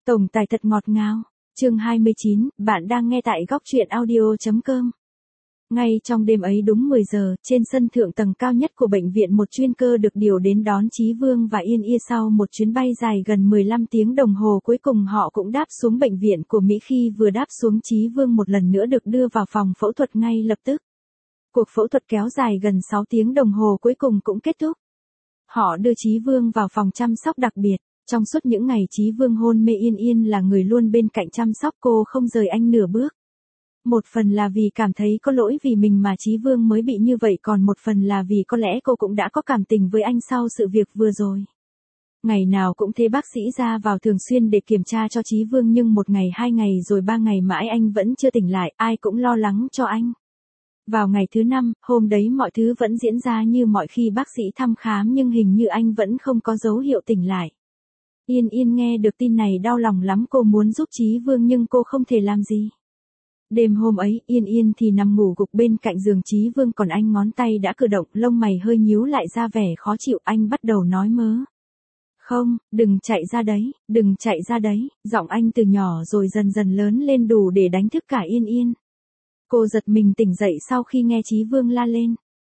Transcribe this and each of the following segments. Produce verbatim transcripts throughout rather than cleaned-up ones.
Tổng tài thật ngọt ngào. Chương hai mươi chín, bạn đang nghe tại góc truyện audio.com. Ngay trong đêm ấy đúng mười giờ, trên sân thượng tầng cao nhất của bệnh viện một chuyên cơ được điều đến đón Chí Vương và Yên Yên sau một chuyến bay dài gần mười lăm tiếng đồng hồ cuối cùng họ cũng đáp xuống bệnh viện của Mỹ khi vừa đáp xuống Chí Vương một lần nữa được đưa vào phòng phẫu thuật ngay lập tức. Cuộc phẫu thuật kéo dài gần sáu tiếng đồng hồ cuối cùng cũng kết thúc. Họ đưa Chí Vương vào phòng chăm sóc đặc biệt. Trong suốt những ngày Chí Vương hôn mê Yên Yên là người luôn bên cạnh chăm sóc cô không rời anh nửa bước. Một phần là vì cảm thấy có lỗi vì mình mà Chí Vương mới bị như vậy, còn một phần là vì có lẽ cô cũng đã có cảm tình với anh sau sự việc vừa rồi. Ngày nào cũng thế, bác sĩ ra vào thường xuyên để kiểm tra cho Chí Vương, nhưng một ngày hai ngày rồi ba ngày mãi anh vẫn chưa tỉnh lại, ai cũng lo lắng cho anh. Vào ngày thứ năm, hôm đấy mọi thứ vẫn diễn ra như mọi khi bác sĩ thăm khám nhưng hình như anh vẫn không có dấu hiệu tỉnh lại. Yên Yên nghe được tin này đau lòng lắm, cô muốn giúp Chí Vương nhưng cô không thể làm gì. Đêm hôm ấy, Yên Yên thì nằm ngủ gục bên cạnh giường Chí Vương, còn anh ngón tay đã cử động, lông mày hơi nhíu lại ra vẻ khó chịu, anh bắt đầu nói mớ. Không, đừng chạy ra đấy, đừng chạy ra đấy, giọng anh từ nhỏ rồi dần dần lớn lên đủ để đánh thức cả Yên Yên. Cô giật mình tỉnh dậy sau khi nghe Chí Vương la lên.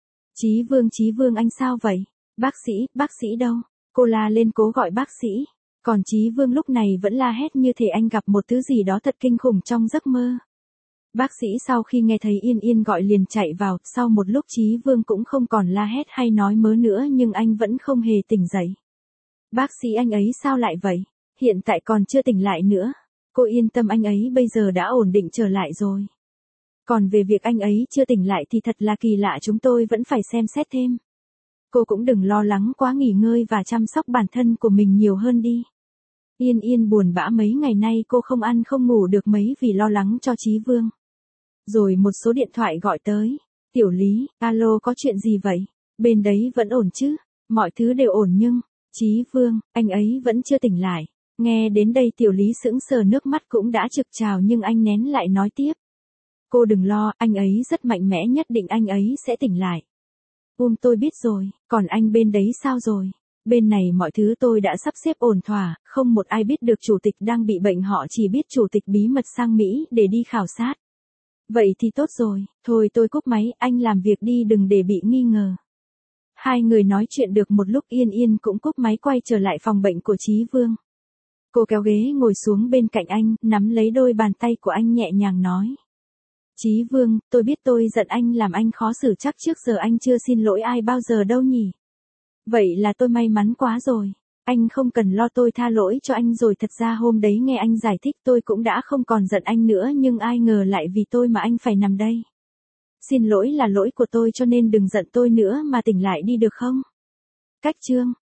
Chí Vương, Chí Vương, anh sao vậy? Bác sĩ, bác sĩ đâu? Cô la lên cố gọi bác sĩ. Còn Chí Vương lúc này vẫn la hét như thể anh gặp một thứ gì đó thật kinh khủng trong giấc mơ. Bác sĩ sau khi nghe thấy Yên Yên gọi liền chạy vào, sau một lúc Chí Vương cũng không còn la hét hay nói mớ nữa nhưng anh vẫn không hề tỉnh dậy. Bác sĩ, anh ấy sao lại vậy? Hiện tại còn chưa tỉnh lại nữa. Cô yên tâm, anh ấy bây giờ đã ổn định trở lại rồi. Còn về việc anh ấy chưa tỉnh lại thì thật là kỳ lạ, chúng tôi vẫn phải xem xét thêm. Cô cũng đừng lo lắng quá, nghỉ ngơi và chăm sóc bản thân của mình nhiều hơn đi. Yên Yên buồn bã, mấy ngày nay cô không ăn không ngủ được mấy vì lo lắng cho Chí Vương. Rồi một số điện thoại gọi tới. Tiểu Lý, alo, có chuyện gì vậy? Bên đấy vẫn ổn chứ? Mọi thứ đều ổn nhưng, Chí Vương, anh ấy vẫn chưa tỉnh lại. Nghe đến đây Tiểu Lý sững sờ, nước mắt cũng đã trực trào nhưng anh nén lại nói tiếp. Cô đừng lo, anh ấy rất mạnh mẽ, nhất định anh ấy sẽ tỉnh lại. Um tôi biết rồi, còn anh bên đấy sao rồi? Bên này mọi thứ tôi đã sắp xếp ổn thỏa, không một ai biết được chủ tịch đang bị bệnh, họ chỉ biết chủ tịch bí mật sang Mỹ để đi khảo sát. Vậy thì tốt rồi, thôi tôi cúp máy, anh làm việc đi đừng để bị nghi ngờ. Hai người nói chuyện được một lúc, Yên Yên cũng cúp máy quay trở lại phòng bệnh của Chí Vương. Cô kéo ghế ngồi xuống bên cạnh anh, nắm lấy đôi bàn tay của anh nhẹ nhàng nói. Chí Vương, tôi biết tôi giận anh làm anh khó xử, chắc trước giờ anh chưa xin lỗi ai bao giờ đâu nhỉ? Vậy là tôi may mắn quá rồi. Anh không cần lo, tôi tha lỗi cho anh rồi. Thật ra hôm đấy nghe anh giải thích tôi cũng đã không còn giận anh nữa, nhưng ai ngờ lại vì tôi mà anh phải nằm đây. Xin lỗi là lỗi của tôi, cho nên đừng giận tôi nữa mà tỉnh lại đi được không? Cách chương.